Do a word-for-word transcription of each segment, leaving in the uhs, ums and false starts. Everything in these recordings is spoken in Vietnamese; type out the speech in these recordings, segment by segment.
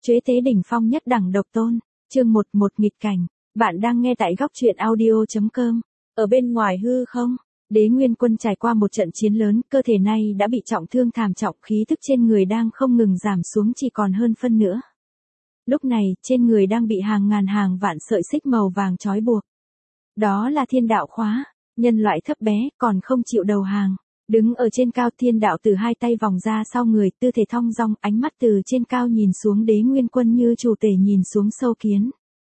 Chế tế đỉnh phong nhất đẳng độc tôn, chương một một nghịch cảnh, bạn đang nghe tại góc truyện audio.com. Ở bên ngoài hư không, Đế Nguyên Quân trải qua một trận chiến lớn, cơ thể này đã bị trọng thương thảm trọng, khí tức trên người đang không ngừng giảm xuống chỉ còn hơn phân nữa. Lúc này, trên người đang bị hàng ngàn hàng vạn sợi xích màu vàng trói buộc. Đó là thiên đạo khóa, nhân loại thấp bé, còn không chịu đầu hàng. Đứng ở trên cao, thiên đạo từ hai tay vòng ra sau người, tư thế thong dong, ánh mắt từ trên cao nhìn xuống Đế Nguyên Quân như chủ tể nhìn xuống sâu kiến.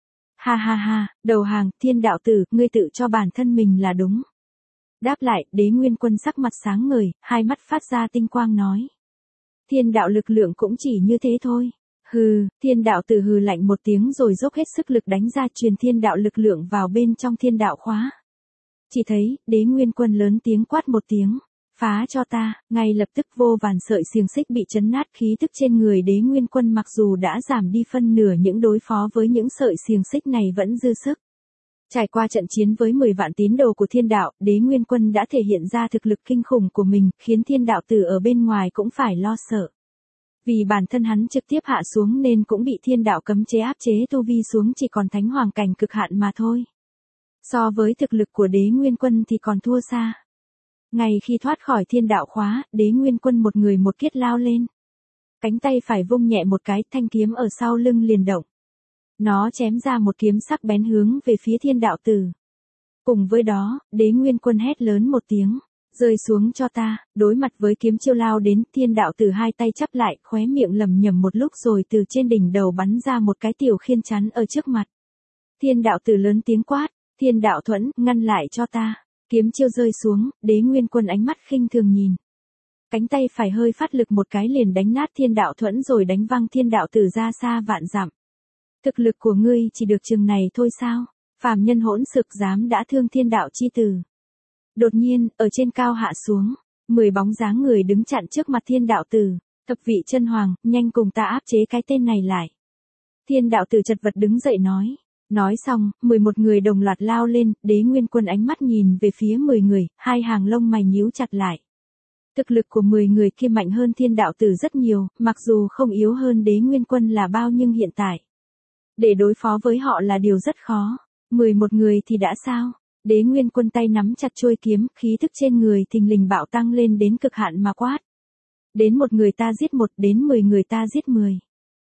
Ha ha ha, đầu hàng, thiên đạo tử, ngươi tự cho bản thân mình là đúng. Đáp lại, Đế Nguyên Quân sắc mặt sáng ngời, hai mắt phát ra tinh quang nói. Thiên đạo lực lượng cũng chỉ như thế thôi. Hừ, thiên đạo tử hừ lạnh một tiếng rồi dốc hết sức lực đánh ra, truyền thiên đạo lực lượng vào bên trong thiên đạo khóa. Chỉ thấy, Đế Nguyên Quân lớn tiếng quát một tiếng. Phá cho ta, ngay lập tức vô vàn sợi xiềng xích bị chấn nát, khí tức trên người Đế Nguyên Quân mặc dù đã giảm đi phân nửa, những đối phó với những sợi xiềng xích này vẫn dư sức. Trải qua trận chiến với mười vạn tín đồ của thiên đạo, Đế Nguyên Quân đã thể hiện ra thực lực kinh khủng của mình, khiến thiên đạo tử ở bên ngoài cũng phải lo sợ. Vì bản thân hắn trực tiếp hạ xuống nên cũng bị thiên đạo cấm chế áp chế tu vi xuống chỉ còn thánh hoàng cảnh cực hạn mà thôi. So với thực lực của Đế Nguyên Quân thì còn thua xa. Ngay khi thoát khỏi thiên đạo khóa, Đế Nguyên Quân một người một kiết lao lên. Cánh tay phải vung nhẹ một cái, thanh kiếm ở sau lưng liền động. Nó chém ra một kiếm sắc bén hướng về phía thiên đạo tử. Cùng với đó, Đế Nguyên Quân hét lớn một tiếng, rơi xuống cho ta. Đối mặt với kiếm chiêu lao đến, thiên đạo tử hai tay chắp lại, khóe miệng lẩm nhẩm một lúc rồi từ trên đỉnh đầu bắn ra một cái tiểu khiên chắn ở trước mặt. Thiên đạo tử lớn tiếng quát, thiên đạo thuẫn, ngăn lại cho ta. Kiếm chiêu rơi xuống, Đế Nguyên Quân ánh mắt khinh thường nhìn. Cánh tay phải hơi phát lực một cái liền đánh nát thiên đạo thuẫn rồi đánh văng thiên đạo tử ra xa vạn dặm. Thực lực của ngươi chỉ được chừng này thôi sao? Phàm nhân hỗn xược dám đã thương thiên đạo chi tử. Đột nhiên, ở trên cao hạ xuống, mười bóng dáng người đứng chặn trước mặt thiên đạo tử. Thập vị chân hoàng, nhanh cùng ta áp chế cái tên này lại. Thiên đạo tử chật vật đứng dậy nói. Nói xong, mười một người đồng loạt lao lên, Đế Nguyên Quân ánh mắt nhìn về phía mười người, hai hàng lông mày nhíu chặt lại. Thực lực của mười người kia mạnh hơn thiên đạo tử rất nhiều, mặc dù không yếu hơn Đế Nguyên Quân là bao nhưng hiện tại. Để đối phó với họ là điều rất khó. mười một người thì đã sao? Đế Nguyên Quân tay nắm chặt chuôi kiếm, khí thức trên người thình lình bạo tăng lên đến cực hạn mà quát. Đến một người ta giết một, đến mười người ta giết mười.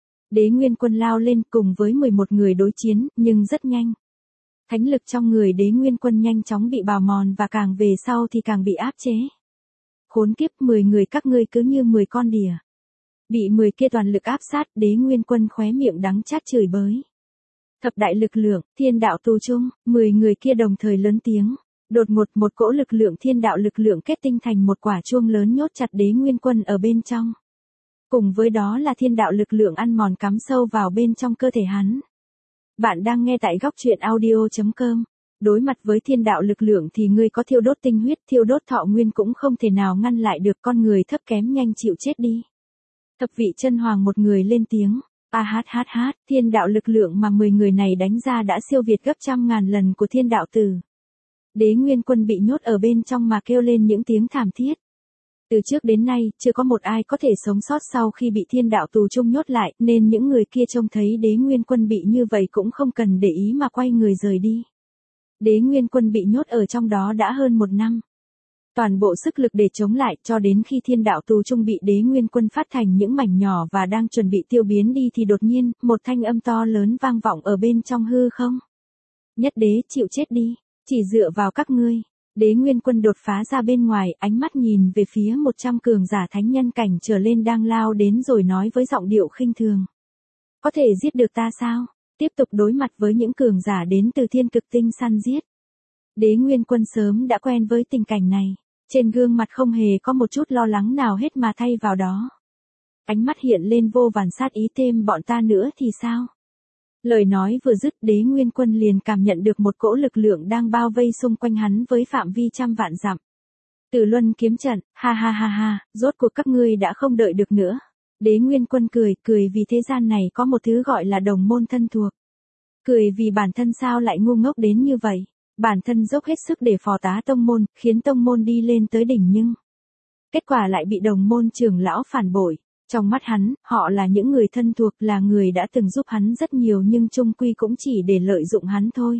Đế Nguyên Quân lao lên cùng với mười một người đối chiến, nhưng rất nhanh. Thánh lực trong người Đế Nguyên Quân nhanh chóng bị bào mòn và càng về sau thì càng bị áp chế. Khốn kiếp, mười người các ngươi cứ như mười con đỉa. Bị mười kia toàn lực áp sát, Đế Nguyên Quân khóe miệng đắng chát chửi bới. Thập đại lực lượng, thiên đạo tù chung, mười người kia đồng thời lớn tiếng. Đột ngột một cỗ lực lượng thiên đạo lực lượng kết tinh thành một quả chuông lớn nhốt chặt Đế Nguyên Quân ở bên trong. Cùng với đó là thiên đạo lực lượng ăn mòn cắm sâu vào bên trong cơ thể hắn. Bạn đang nghe tại góc truyện audio.com. Đối mặt với thiên đạo lực lượng thì ngươi có thiêu đốt tinh huyết, thiêu đốt thọ nguyên cũng không thể nào ngăn lại được, con người thấp kém nhanh chịu chết đi. Thập vị chân hoàng một người lên tiếng. A hát hát hát, thiên đạo lực lượng mà mười người này đánh ra đã siêu việt gấp trăm ngàn lần của thiên đạo tử. Đế Nguyên Quân bị nhốt ở bên trong mà kêu lên những tiếng thảm thiết. Từ trước đến nay, chưa có một ai có thể sống sót sau khi bị thiên đạo tù chung nhốt lại, nên những người kia trông thấy Đế Nguyên Quân bị như vậy cũng không cần để ý mà quay người rời đi. Đế Nguyên Quân bị nhốt ở trong đó đã hơn một năm. Toàn bộ sức lực để chống lại, cho đến khi thiên đạo tù chung bị Đế Nguyên Quân phát thành những mảnh nhỏ và đang chuẩn bị tiêu biến đi thì đột nhiên, một thanh âm to lớn vang vọng ở bên trong hư không. Nhất đế chịu chết đi, chỉ dựa vào các ngươi. Đế Nguyên Quân đột phá ra bên ngoài, ánh mắt nhìn về phía một trăm cường giả thánh nhân cảnh trở lên đang lao đến rồi nói với giọng điệu khinh thường. Có thể giết được ta sao? Tiếp tục đối mặt với những cường giả đến từ thiên cực tinh săn giết. Đế Nguyên Quân sớm đã quen với tình cảnh này. Trên gương mặt không hề có một chút lo lắng nào hết mà thay vào đó. Ánh mắt hiện lên vô vàn sát ý, thêm bọn ta nữa thì sao? Lời nói vừa dứt, Đế Nguyên Quân liền cảm nhận được một cỗ lực lượng đang bao vây xung quanh hắn với phạm vi trăm vạn dặm. Tử Luân kiếm trận, ha ha ha ha, rốt cuộc các ngươi đã không đợi được nữa. Đế Nguyên Quân cười, cười vì thế gian này có một thứ gọi là đồng môn thân thuộc. Cười vì bản thân sao lại ngu ngốc đến như vậy. Bản thân dốc hết sức để phò tá tông môn, khiến tông môn đi lên tới đỉnh nhưng kết quả lại bị đồng môn trưởng lão phản bội. Trong mắt hắn, họ là những người thân thuộc, là người đã từng giúp hắn rất nhiều nhưng chung quy cũng chỉ để lợi dụng hắn thôi.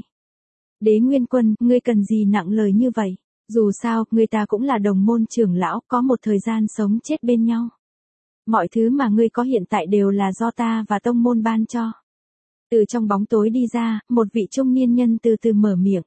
Đế Nguyên Quân, ngươi cần gì nặng lời như vậy? Dù sao, người ta cũng là đồng môn trưởng lão, có một thời gian sống chết bên nhau. Mọi thứ mà ngươi có hiện tại đều là do ta và tông môn ban cho. Từ trong bóng tối đi ra, một vị trung niên nhân từ từ mở miệng.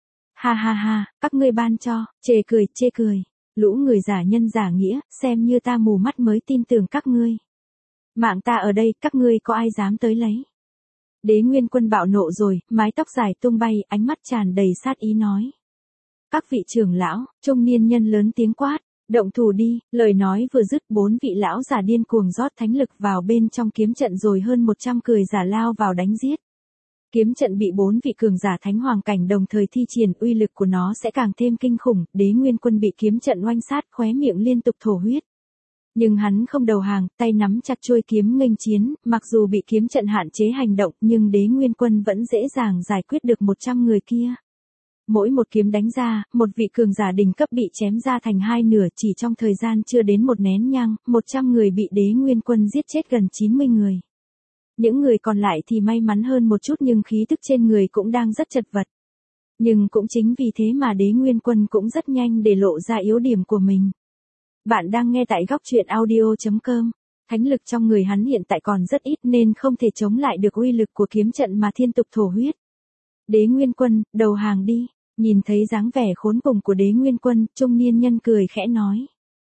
Ha ha ha, các ngươi ban cho, chê cười, chê cười. Lũ người giả nhân giả nghĩa, xem như ta mù mắt mới tin tưởng các ngươi. Mạng ta ở đây, các ngươi có ai dám tới lấy? Đế Nguyên Quân bạo nộ rồi, mái tóc dài tung bay, ánh mắt tràn đầy sát ý nói. Các vị trưởng lão, trung niên nhân lớn tiếng quát, động thủ đi, lời nói vừa dứt bốn vị lão giả điên cuồng rót thánh lực vào bên trong kiếm trận rồi hơn một trăm cười giả lao vào đánh giết. Kiếm trận bị bốn vị cường giả thánh hoàng cảnh đồng thời thi triển, uy lực của nó sẽ càng thêm kinh khủng, Đế Nguyên Quân bị kiếm trận oanh sát, khóe miệng liên tục thổ huyết. Nhưng hắn không đầu hàng, tay nắm chặt chuôi kiếm nghênh chiến, mặc dù bị kiếm trận hạn chế hành động, nhưng Đế Nguyên Quân vẫn dễ dàng giải quyết được một trăm người kia. Mỗi một kiếm đánh ra, một vị cường giả đỉnh cấp bị chém ra thành hai nửa, chỉ trong thời gian chưa đến một nén nhang, một trăm người bị Đế Nguyên Quân giết chết gần chín mươi người. Những người còn lại thì may mắn hơn một chút nhưng khí tức trên người cũng đang rất chật vật. Nhưng cũng chính vì thế mà Đế Nguyên Quân cũng rất nhanh để lộ ra yếu điểm của mình. Bạn đang nghe tại góc truyện audio chấm com. Thánh lực trong người hắn hiện tại còn rất ít nên không thể chống lại được uy lực của kiếm trận mà thiên tục thổ huyết. Đế Nguyên Quân, đầu hàng đi. Nhìn thấy dáng vẻ khốn cùng của Đế Nguyên Quân, trung niên nhân cười khẽ nói.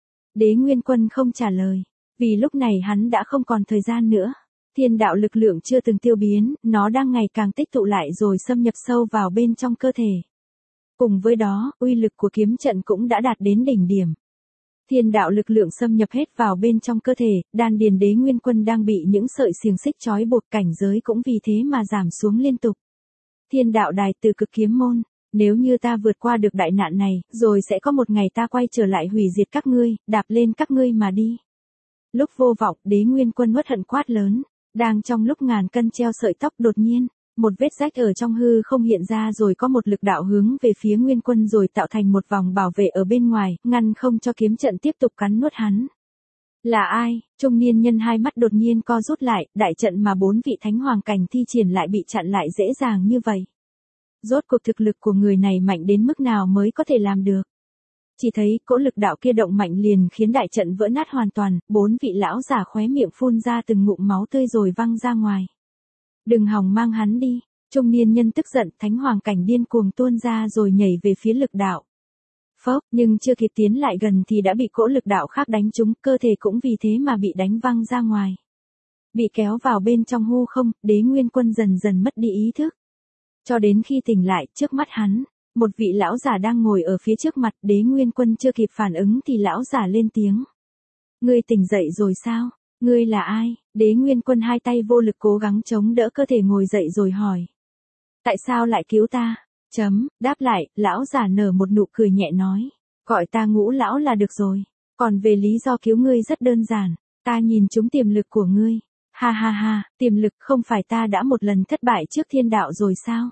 Đế Nguyên Quân không trả lời, vì lúc này hắn đã không còn thời gian nữa. Thiên đạo lực lượng chưa từng tiêu biến, nó đang ngày càng tích tụ lại rồi xâm nhập sâu vào bên trong cơ thể. Cùng với đó, uy lực của kiếm trận cũng đã đạt đến đỉnh điểm. Thiên đạo lực lượng xâm nhập hết vào bên trong cơ thể, đan điền Đế Nguyên Quân đang bị những sợi xiềng xích trói buộc, cảnh giới cũng vì thế mà giảm xuống liên tục. Thiên đạo đài từ cực kiếm môn, nếu như ta vượt qua được đại nạn này, rồi sẽ có một ngày ta quay trở lại hủy diệt các ngươi, đạp lên các ngươi mà đi. Lúc vô vọng, Đế Nguyên Quân uất hận quát lớn, đang trong lúc ngàn cân treo sợi tóc, đột nhiên, một vết rách ở trong hư không hiện ra rồi có một lực đạo hướng về phía Nguyên Quân rồi tạo thành một vòng bảo vệ ở bên ngoài, ngăn không cho kiếm trận tiếp tục cắn nuốt hắn. Là ai? Trung niên nhân hai mắt đột nhiên co rút lại, đại trận mà bốn vị thánh hoàng cảnh thi triển lại bị chặn lại dễ dàng như vậy. Rốt cuộc thực lực của người này mạnh đến mức nào mới có thể làm được? Chỉ thấy cỗ lực đạo kia động mạnh liền khiến đại trận vỡ nát hoàn toàn, bốn vị lão giả khóe miệng phun ra từng ngụm máu tươi rồi văng ra ngoài. Đừng hòng mang hắn đi, trung niên nhân tức giận, thánh hoàng cảnh điên cuồng tuôn ra rồi nhảy về phía lực đạo. Phốc, nhưng chưa kịp tiến lại gần thì đã bị cỗ lực đạo khác đánh trúng, cơ thể cũng vì thế mà bị đánh văng ra ngoài. Bị kéo vào bên trong hư không, Đế Nguyên Quân dần dần mất đi ý thức. Cho đến khi tỉnh lại, trước mắt hắn, một vị lão giả đang ngồi ở phía trước mặt, Đế Nguyên Quân chưa kịp phản ứng thì lão giả lên tiếng. Ngươi tỉnh dậy rồi sao? Ngươi là ai? Đế Nguyên Quân hai tay vô lực cố gắng chống đỡ cơ thể ngồi dậy rồi hỏi. Tại sao lại cứu ta? Chấm, đáp lại, lão giả nở một nụ cười nhẹ nói. Gọi ta Ngũ lão là được rồi. Còn về lý do cứu ngươi rất đơn giản, ta nhìn trúng tiềm lực của ngươi. Ha ha ha, tiềm lực, không phải ta đã một lần thất bại trước thiên đạo rồi sao?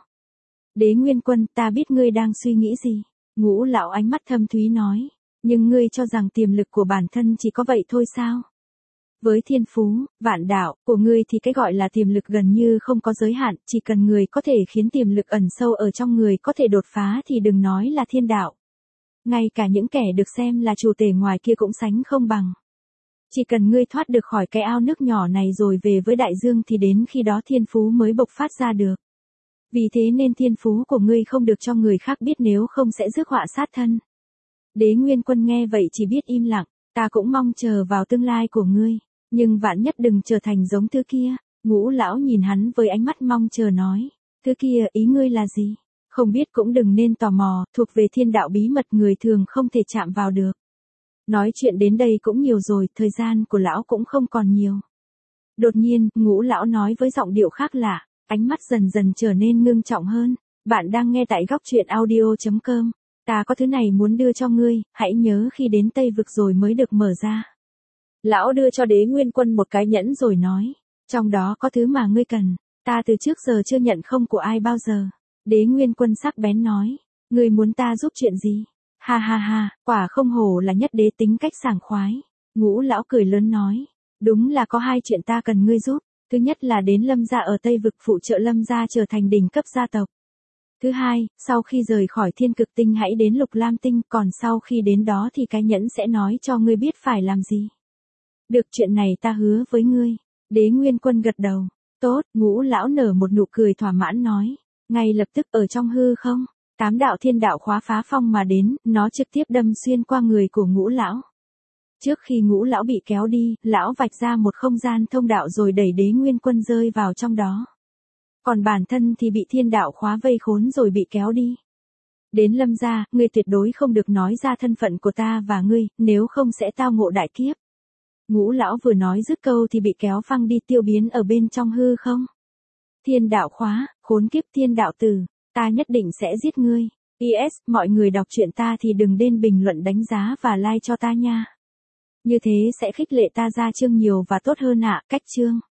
Đế Nguyên Quân, ta biết ngươi đang suy nghĩ gì. Ngũ lão ánh mắt thâm thúy nói. Nhưng ngươi cho rằng tiềm lực của bản thân chỉ có vậy thôi sao? Với thiên phú, vạn đạo, của ngươi thì cái gọi là tiềm lực gần như không có giới hạn, chỉ cần người có thể khiến tiềm lực ẩn sâu ở trong người có thể đột phá thì đừng nói là thiên đạo. Ngay cả những kẻ được xem là chủ tể ngoài kia cũng sánh không bằng. Chỉ cần ngươi thoát được khỏi cái ao nước nhỏ này rồi về với đại dương thì đến khi đó thiên phú mới bộc phát ra được. Vì thế nên thiên phú của ngươi không được cho người khác biết, nếu không sẽ rước họa sát thân. Đế Nguyên Quân nghe vậy chỉ biết im lặng, ta cũng mong chờ vào tương lai của ngươi, nhưng vạn nhất đừng trở thành giống thứ kia. Ngũ lão nhìn hắn với ánh mắt mong chờ nói, thứ kia ý ngươi là gì? Không biết cũng đừng nên tò mò, thuộc về thiên đạo bí mật người thường không thể chạm vào được. Nói chuyện đến đây cũng nhiều rồi, thời gian của lão cũng không còn nhiều. Đột nhiên, Ngũ lão nói với giọng điệu khác lạ, ánh mắt dần dần trở nên ngưng trọng hơn. Bạn đang nghe tại góc truyện audio chấm com. Ta có thứ này muốn đưa cho ngươi, hãy nhớ khi đến Tây Vực rồi mới được mở ra. Lão đưa cho Đế Nguyên Quân một cái nhẫn rồi nói, trong đó có thứ mà ngươi cần, ta từ trước giờ chưa nhận không của ai bao giờ. Đế Nguyên Quân sắc bén nói, ngươi muốn ta giúp chuyện gì? Ha ha ha, quả không hổ là nhất đế tính cách sảng khoái. Ngũ lão cười lớn nói, Đúng là có hai chuyện ta cần ngươi giúp. Thứ nhất là đến Lâm gia ở Tây Vực phụ trợ Lâm gia trở thành đỉnh cấp gia tộc. Thứ hai, sau khi rời khỏi Thiên Cực Tinh hãy đến Lục Lam Tinh, còn sau khi đến đó thì cái nhẫn sẽ nói cho ngươi biết phải làm gì. Được, chuyện này ta hứa với ngươi. Đế Nguyên Quân gật đầu. Tốt, Ngũ lão nở một nụ cười thỏa mãn nói. Ngay lập tức ở trong hư không, tám đạo thiên đạo khóa phá phong mà đến, nó trực tiếp đâm xuyên qua người của Ngũ lão. Trước khi Ngũ lão bị kéo đi, lão vạch ra một không gian thông đạo rồi đẩy Đế Nguyên Quân rơi vào trong đó. Còn bản thân thì bị thiên đạo khóa vây khốn rồi bị kéo đi. Đến Lâm gia, ngươi tuyệt đối không được nói ra thân phận của ta và ngươi, nếu không sẽ tao ngộ đại kiếp. Ngũ lão vừa nói dứt câu thì bị kéo phăng đi tiêu biến ở bên trong hư không. Thiên đạo khóa, khốn kiếp thiên đạo tử, ta nhất định sẽ giết ngươi. pê ét, mọi người đọc truyện ta thì đừng quên bình luận đánh giá và like cho ta nha. Như thế sẽ khích lệ ta ra chương nhiều và tốt hơn ạ. Cách chương